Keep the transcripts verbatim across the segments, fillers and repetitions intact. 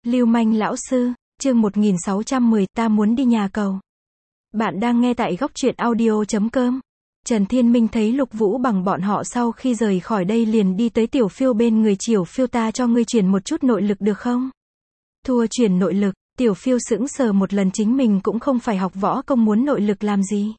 Lưu manh lão sư, chương một nghìn sáu trăm mười, ta muốn đi nhà cầu. Bạn đang nghe tại góc truyện audio chấm com. Trần Thiên Minh thấy Lục Vũ Bằng bọn họ sau khi rời khỏi đây liền đi tới Tiểu Phiêu bên người. Tiểu Phiêu, ta cho ngươi chuyển một chút nội lực được không? Thua chuyển nội lực, Tiểu Phiêu sững sờ một lần, chính mình cũng không phải học võ công, muốn nội lực làm gì?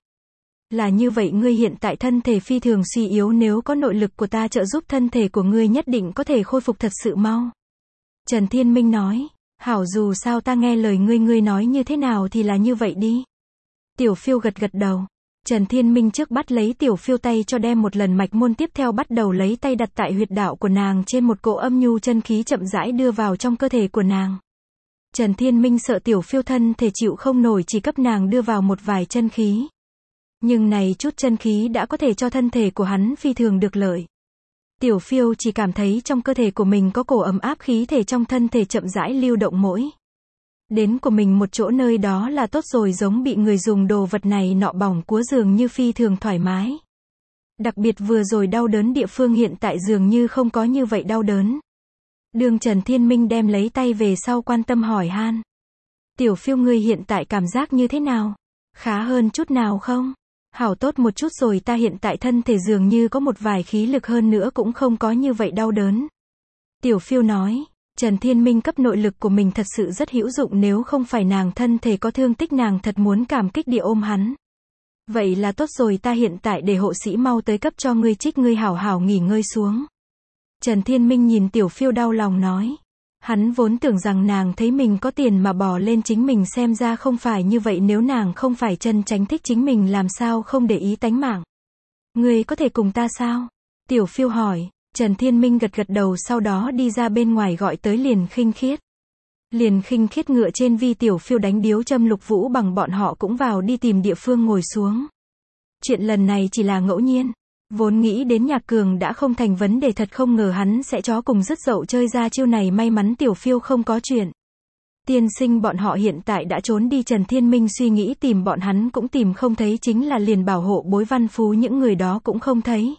Là như vậy, ngươi hiện tại thân thể phi thường suy yếu, nếu có nội lực của ta trợ giúp thân thể của ngươi nhất định có thể khôi phục thật sự mau. Trần Thiên Minh nói, hảo, dù sao ta nghe lời ngươi, ngươi nói như thế nào thì là như vậy đi. Tiểu Phiêu gật gật đầu. Trần Thiên Minh trước bắt lấy Tiểu Phiêu tay cho đem một lần mạch môn, tiếp theo bắt đầu lấy tay đặt tại huyệt đạo của nàng trên, một cỗ âm nhu chân khí chậm rãi đưa vào trong cơ thể của nàng. Trần Thiên Minh sợ Tiểu Phiêu thân thể chịu không nổi, chỉ cấp nàng đưa vào một vài chân khí. Nhưng này chút chân khí đã có thể cho thân thể của hắn phi thường được lợi. Tiểu Phiêu chỉ cảm thấy trong cơ thể của mình có cổ ấm áp, khí thể trong thân thể chậm rãi lưu động, mỗi đến của mình một chỗ nơi đó là tốt rồi, giống bị người dùng đồ vật này nọ bỏng cúa dường như phi thường thoải mái. Đặc biệt vừa rồi đau đớn địa phương hiện tại dường như không có như vậy đau đớn. Đường Trần Thiên Minh đem lấy tay về sau quan tâm hỏi han. Tiểu Phiêu, ngươi hiện tại cảm giác như thế nào? Khá hơn chút nào không? Hảo, tốt một chút rồi, ta hiện tại thân thể dường như có một vài khí lực, hơn nữa cũng không có như vậy đau đớn. Tiểu Phiêu nói, Trần Thiên Minh cấp nội lực của mình thật sự rất hữu dụng, nếu không phải nàng thân thể có thương tích, nàng thật muốn cảm kích địa ôm hắn. Vậy là tốt rồi, ta hiện tại để hộ sĩ mau tới cấp cho ngươi trích, ngươi hảo hảo nghỉ ngơi xuống. Trần Thiên Minh nhìn Tiểu Phiêu đau lòng nói. Hắn vốn tưởng rằng nàng thấy mình có tiền mà bỏ lên chính mình, xem ra không phải như vậy, nếu nàng không phải chân tránh thích chính mình làm sao không để ý tánh mạng. Ngươi có thể cùng ta sao? Tiểu Phiêu hỏi. Trần Thiên Minh gật gật đầu, sau đó đi ra bên ngoài gọi tới Liền Khinh Khiết. Liền Khinh Khiết ngựa trên vi Tiểu Phiêu đánh điếu châm, Lục Vũ Bằng bọn họ cũng vào đi tìm địa phương ngồi xuống. Chuyện lần này chỉ là ngẫu nhiên. Vốn nghĩ đến Nhạc Cường đã không thành vấn đề, thật không ngờ hắn sẽ chó cùng dứt dậu chơi ra chiêu này, may mắn Tiểu Phiêu không có chuyện. Tiên sinh bọn họ hiện tại đã trốn đi, Trần Thiên Minh suy nghĩ tìm bọn hắn cũng tìm không thấy, chính là liền bảo hộ Bối Văn Phú những người đó cũng không thấy.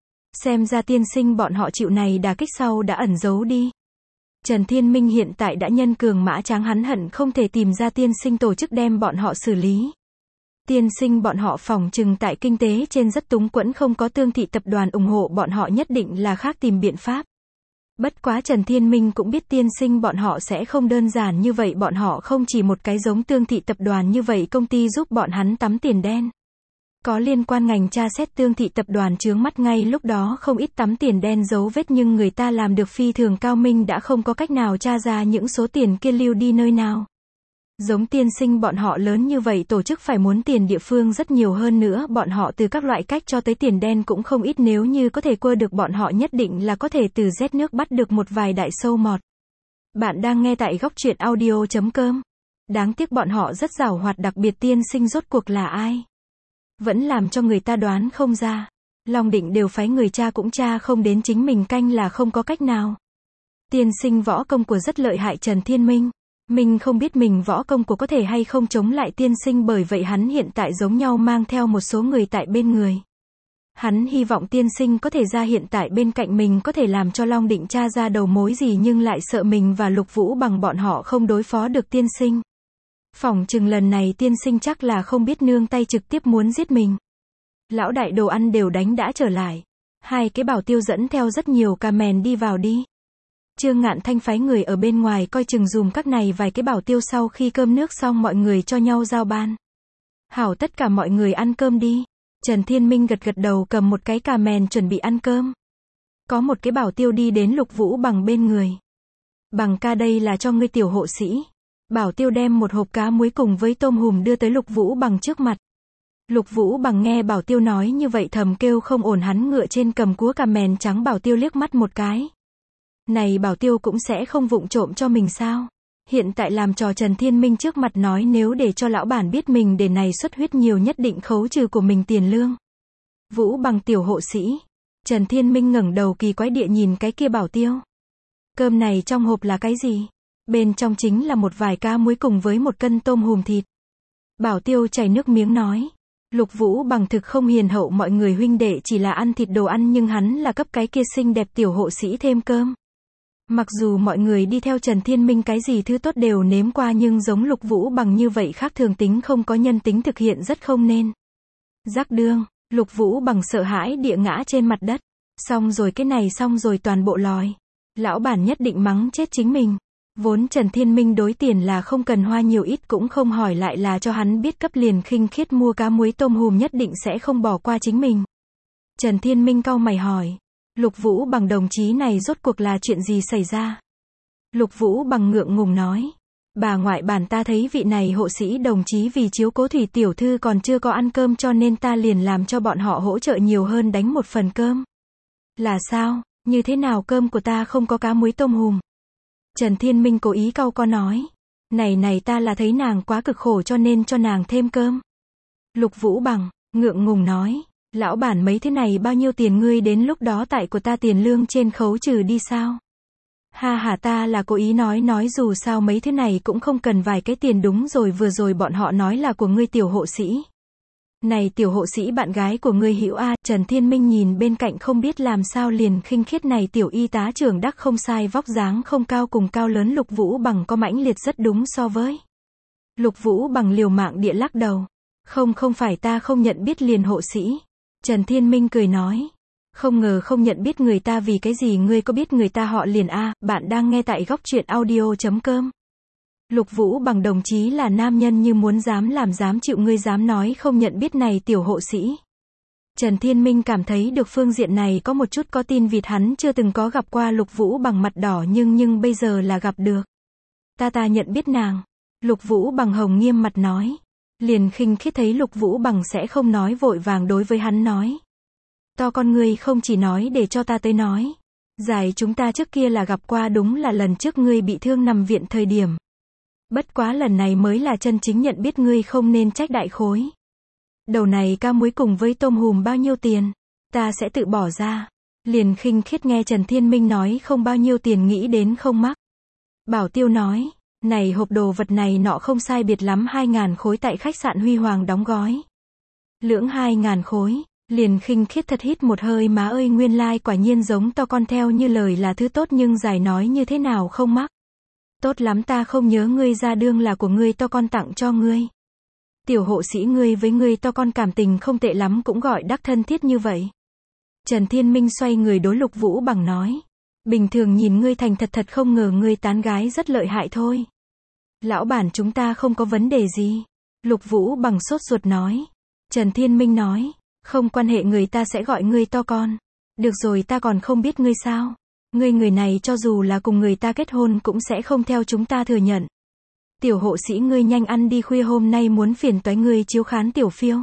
Xem ra tiên sinh bọn họ chịu này đả kích sau đã ẩn giấu đi. Trần Thiên Minh hiện tại đã nhân cường mã tráng, hắn hận không thể tìm ra tiên sinh tổ chức đem bọn họ xử lý. Tiên sinh bọn họ phỏng chừng tại kinh tế trên rất túng quẫn, không có Tương Thị tập đoàn ủng hộ bọn họ, nhất định là khác tìm biện pháp. Bất quá Trần Thiên Minh cũng biết tiên sinh bọn họ sẽ không đơn giản như vậy, bọn họ không chỉ một cái giống Tương Thị tập đoàn như vậy công ty giúp bọn hắn tắm tiền đen. Có liên quan ngành tra xét Tương Thị tập đoàn chướng mắt ngay lúc đó không ít tắm tiền đen dấu vết, nhưng người ta làm được phi thường cao minh, đã không có cách nào tra ra những số tiền kia lưu đi nơi nào. Giống tiên sinh bọn họ lớn như vậy tổ chức phải muốn tiền địa phương rất nhiều, hơn nữa bọn họ từ các loại cách cho tới tiền đen cũng không ít, nếu như có thể quơ được bọn họ nhất định là có thể từ rét nước bắt được một vài đại sâu mọt. Bạn đang nghe tại góc truyện audio chấm com. Đáng tiếc bọn họ rất giàu hoạt, đặc biệt tiên sinh rốt cuộc là ai? Vẫn làm cho người ta đoán không ra. Long Định đều phái người tra cũng tra không đến, chính mình canh là không có cách nào. Tiên sinh võ công của rất lợi hại, Trần Thiên Minh. Mình không biết mình võ công của có thể hay không chống lại tiên sinh, bởi vậy hắn hiện tại giống nhau mang theo một số người tại bên người. Hắn hy vọng tiên sinh có thể ra hiện tại bên cạnh mình, có thể làm cho Long Định tra ra đầu mối gì, nhưng lại sợ mình và Lục Vũ Bằng bọn họ không đối phó được tiên sinh. Phỏng chừng lần này tiên sinh chắc là không biết nương tay, trực tiếp muốn giết mình. Lão đại, đồ ăn đều đánh đã trở lại. Hai cái bảo tiêu dẫn theo rất nhiều cà mèn đi vào đi. Trương Ngạn Thanh phái người ở bên ngoài coi chừng dùm các này vài cái bảo tiêu, sau khi cơm nước xong mọi người cho nhau giao ban. Hảo, tất cả mọi người ăn cơm đi. Trần Thiên Minh gật gật đầu, cầm một cái cà mèn chuẩn bị ăn cơm. Có một cái bảo tiêu đi đến Lục Vũ Bằng bên người. Bằng ca, đây là cho ngươi tiểu hộ sĩ. Bảo tiêu đem một hộp cá muối cùng với tôm hùm đưa tới Lục Vũ Bằng trước mặt. Lục Vũ Bằng nghe bảo tiêu nói như vậy thầm kêu không ổn, hắn ngựa trên cầm cúa cà mèn trắng bảo tiêu liếc mắt một cái. Này bảo tiêu cũng sẽ không vụng trộm cho mình sao? Hiện tại làm trò Trần Thiên Minh trước mặt, nói nếu để cho lão bản biết mình để này xuất huyết nhiều nhất định khấu trừ của mình tiền lương. Vũ Bằng tiểu hộ sĩ. Trần Thiên Minh ngẩng đầu kỳ quái địa nhìn cái kia bảo tiêu. Cơm này trong hộp là cái gì? Bên trong chính là một vài cá muối cùng với một cân tôm hùm thịt. Bảo tiêu chảy nước miếng nói. Lục Vũ Bằng thực không hiền hậu, mọi người huynh đệ chỉ là ăn thịt đồ ăn, nhưng hắn là cấp cái kia xinh đẹp tiểu hộ sĩ thêm cơm. Mặc dù mọi người đi theo Trần Thiên Minh cái gì thứ tốt đều nếm qua nhưng giống Lục Vũ Bằng như vậy khác thường tính không có nhân tính thực hiện rất không nên. Rắc đương, Lục Vũ Bằng sợ hãi địa ngã trên mặt đất. Xong rồi cái này xong rồi toàn bộ lòi. Lão bản nhất định mắng chết chính mình. Vốn Trần Thiên Minh đối tiền là không cần hoa nhiều ít cũng không hỏi lại là cho hắn biết cấp liền khinh khiết mua cá muối tôm hùm nhất định sẽ không bỏ qua chính mình. Trần Thiên Minh cau mày hỏi. Lục Vũ Bằng đồng chí này rốt cuộc là chuyện gì xảy ra? Lục Vũ Bằng ngượng ngùng nói. Bà ngoại bản ta thấy vị này hộ sĩ đồng chí vì chiếu cố Thủy tiểu thư còn chưa có ăn cơm cho nên ta liền làm cho bọn họ hỗ trợ nhiều hơn đánh một phần cơm. Là sao? Như thế nào cơm của ta không có cá muối tôm hùm? Trần Thiên Minh cố ý cau có nói. Này này ta là thấy nàng quá cực khổ cho nên cho nàng thêm cơm. Lục Vũ Bằng, ngượng ngùng nói. Lão bản mấy thế này bao nhiêu tiền ngươi đến lúc đó tại của ta tiền lương trên khấu trừ đi sao? Ha ha ta là cố ý nói nói dù sao mấy thứ này cũng không cần vài cái tiền đúng rồi vừa rồi bọn họ nói là của ngươi tiểu hộ sĩ. Này tiểu hộ sĩ bạn gái của ngươi Hữu A, Trần Thiên Minh nhìn bên cạnh không biết làm sao liền khinh khiết này tiểu y tá trưởng đắc không sai vóc dáng không cao cùng cao lớn Lục Vũ Bằng có mãnh liệt rất đúng so với. Lục Vũ Bằng liều mạng địa lắc đầu. Không không phải ta không nhận biết liền hộ sĩ. Trần Thiên Minh cười nói. Không ngờ không nhận biết người ta vì cái gì ngươi có biết người ta họ liền A, bạn đang nghe tại góc truyện audio.com. Lục Vũ Bằng đồng chí là nam nhân như muốn dám làm dám chịu ngươi dám nói không nhận biết này tiểu hộ sĩ. Trần Thiên Minh cảm thấy được phương diện này có một chút có tin vịt hắn chưa từng có gặp qua Lục Vũ Bằng mặt đỏ nhưng nhưng bây giờ là gặp được. Ta ta nhận biết nàng. Lục Vũ Bằng hồng nghiêm mặt nói. Liền khinh khiết thấy Lục Vũ Bằng sẽ không nói vội vàng đối với hắn nói. To con ngươi không chỉ nói để cho ta tới nói. Giải chúng ta trước kia là gặp qua đúng là lần trước ngươi bị thương nằm viện thời điểm. Bất quá lần này mới là chân chính nhận biết ngươi không nên trách đại khối. Đầu này cá muối cùng với tôm hùm bao nhiêu tiền? Ta sẽ tự bỏ ra. Liền khinh khiết nghe Trần Thiên Minh nói không bao nhiêu tiền nghĩ đến không mắc. Bảo Tiêu nói, này hộp đồ vật này nọ không sai biệt lắm hai ngàn khối tại khách sạn Huy Hoàng đóng gói. Lưỡng hai ngàn khối. Liền khinh khiết thật hít một hơi má ơi nguyên lai quả nhiên giống to con theo như lời là thứ tốt nhưng giải nói như thế nào không mắc. Tốt lắm ta không nhớ ngươi ra đương là của ngươi to con tặng cho ngươi. Tiểu hộ sĩ ngươi với ngươi to con cảm tình không tệ lắm cũng gọi đắc thân thiết như vậy. Trần Thiên Minh xoay người đối Lục Vũ Bằng nói. Bình thường nhìn ngươi thành thật thật không ngờ ngươi tán gái rất lợi hại thôi. Lão bản chúng ta không có vấn đề gì. Lục Vũ Bằng sốt ruột nói. Trần Thiên Minh nói. Không quan hệ người ta sẽ gọi ngươi to con. Được rồi ta còn không biết ngươi sao. Ngươi người này cho dù là cùng người ta kết hôn cũng sẽ không theo chúng ta thừa nhận. Tiểu hộ sĩ ngươi nhanh ăn đi khuya hôm nay muốn phiền toái ngươi chiếu khán tiểu phiêu.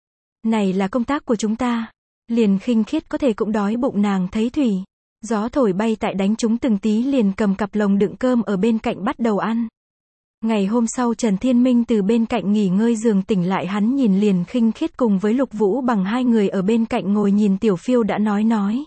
Này là công tác của chúng ta. Liền khinh khiết có thể cũng đói bụng nàng thấy thủy. Gió thổi bay tại đánh chúng từng tí liền cầm cặp lồng đựng cơm ở bên cạnh bắt đầu ăn. Ngày hôm sau Trần Thiên Minh từ bên cạnh nghỉ ngơi giường tỉnh lại hắn nhìn liền khinh khiết cùng với Lục Vũ Bằng hai người ở bên cạnh ngồi nhìn tiểu phiêu đã nói nói.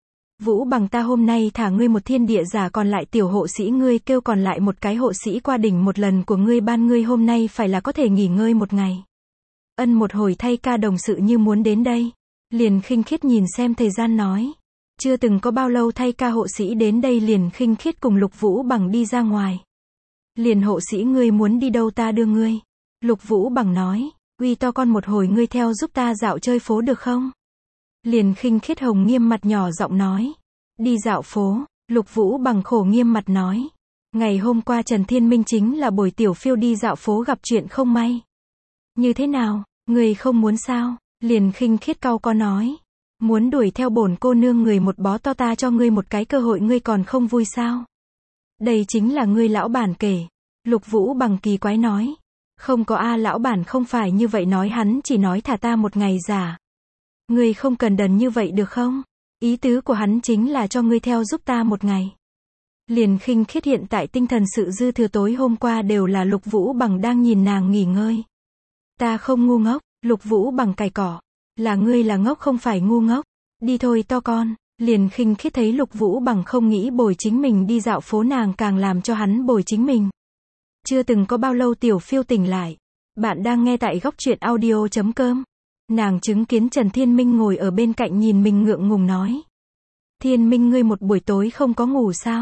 Vũ Bằng ta hôm nay thả ngươi một thiên địa giả còn lại tiểu hộ sĩ ngươi kêu còn lại một cái hộ sĩ qua đỉnh một lần của ngươi ban ngươi hôm nay phải là có thể nghỉ ngơi một ngày. Ân một hồi thay ca đồng sự như muốn đến đây. Liền khinh khiết nhìn xem thời gian nói. Chưa từng có bao lâu thay ca hộ sĩ đến đây liền khinh khiết cùng Lục Vũ Bằng đi ra ngoài. Liền hộ sĩ ngươi muốn đi đâu ta đưa ngươi. Lục Vũ Bằng nói. Uy to con một hồi ngươi theo giúp ta dạo chơi phố được không? Liền khinh khiết hồng nghiêm mặt nhỏ giọng nói. Đi dạo phố. Lục Vũ Bằng khổ nghiêm mặt nói. Ngày hôm qua Trần Thiên Minh chính là bồi tiểu phiêu đi dạo phố gặp chuyện không may. Như thế nào? Ngươi không muốn sao? Liền khinh khiết cau có nói. Muốn đuổi theo bổn cô nương người một bó to ta cho ngươi một cái cơ hội ngươi còn không vui sao? Đây chính là ngươi lão bản kể. Lục Vũ Bằng kỳ quái nói. Không có a lão bản không phải như vậy nói hắn chỉ nói thả ta một ngày giả. Ngươi không cần đần như vậy được không? Ý tứ của hắn chính là cho ngươi theo giúp ta một ngày. Liền khinh khiết hiện tại tinh thần sự dư thừa tối hôm qua đều là Lục Vũ Bằng đang nhìn nàng nghỉ ngơi. Ta không ngu ngốc, Lục Vũ Bằng cày cỏ. Là ngươi là ngốc không phải ngu ngốc. Đi thôi to con. Liền khinh khiết thấy Lục Vũ Bằng không nghĩ bồi chính mình đi dạo phố nàng càng làm cho hắn bồi chính mình. Chưa từng có bao lâu tiểu phiêu tỉnh lại. Bạn đang nghe tại góc truyện audio.com. Nàng chứng kiến Trần Thiên Minh ngồi ở bên cạnh nhìn mình ngượng ngùng nói. Thiên Minh ngươi một buổi tối không có ngủ sao?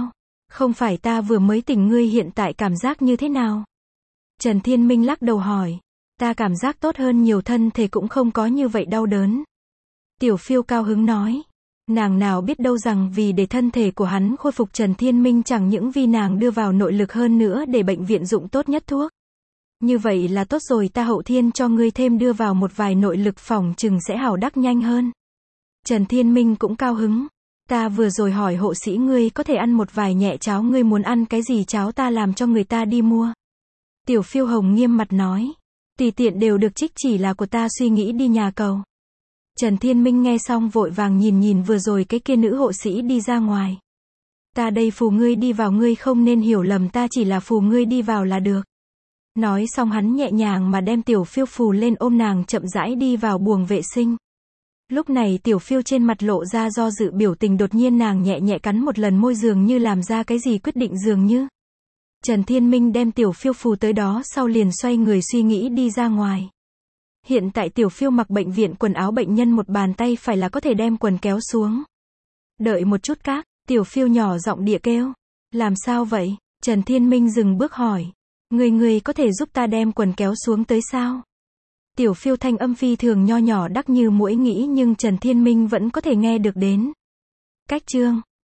Không phải ta vừa mới tỉnh, ngươi hiện tại cảm giác như thế nào? Trần Thiên Minh lắc đầu hỏi. Ta cảm giác tốt hơn nhiều, thân thể cũng không có như vậy đau đớn. Tiểu Phiêu cao hứng nói. Nàng nào biết đâu rằng vì để thân thể của hắn khôi phục, Trần Thiên Minh chẳng những vì nàng đưa vào nội lực, hơn nữa để bệnh viện dụng tốt nhất thuốc. Như vậy là tốt rồi, ta hậu thiên cho ngươi thêm đưa vào một vài nội lực, phòng chừng sẽ hảo đắc nhanh hơn. Trần Thiên Minh cũng cao hứng. Ta vừa rồi hỏi hộ sĩ ngươi có thể ăn một vài nhẹ cháo, ngươi muốn ăn cái gì cháo ta làm cho người ta đi mua. Tiểu Phiêu hồng nghiêm mặt nói. Tùy tiện đều được, trích chỉ là của ta suy nghĩ đi nhà cầu. Trần Thiên Minh nghe xong vội vàng nhìn nhìn vừa rồi cái kia nữ hộ sĩ đi ra ngoài. Ta đây phù ngươi đi vào, ngươi không nên hiểu lầm, ta chỉ là phù ngươi đi vào là được. Nói xong hắn nhẹ nhàng mà đem Tiểu Phiêu phù lên, ôm nàng chậm rãi đi vào buồng vệ sinh. Lúc này Tiểu Phiêu trên mặt lộ ra do dự biểu tình, đột nhiên nàng nhẹ nhẹ cắn một lần môi, dường như làm ra cái gì quyết định dường như. Trần Thiên Minh đem Tiểu Phiêu phù tới đó sau liền xoay người suy nghĩ đi ra ngoài. Hiện tại Tiểu Phiêu mặc bệnh viện quần áo bệnh nhân, một bàn tay phải là có thể đem quần kéo xuống. Đợi một chút các, Tiểu Phiêu nhỏ giọng địa kêu. Làm sao vậy? Trần Thiên Minh dừng bước hỏi. Người người có thể giúp ta đem quần kéo xuống tới sao? Tiểu Phiêu thanh âm phi thường nho nhỏ đắc như muỗi nghĩ, nhưng Trần Thiên Minh vẫn có thể nghe được đến. Cách chương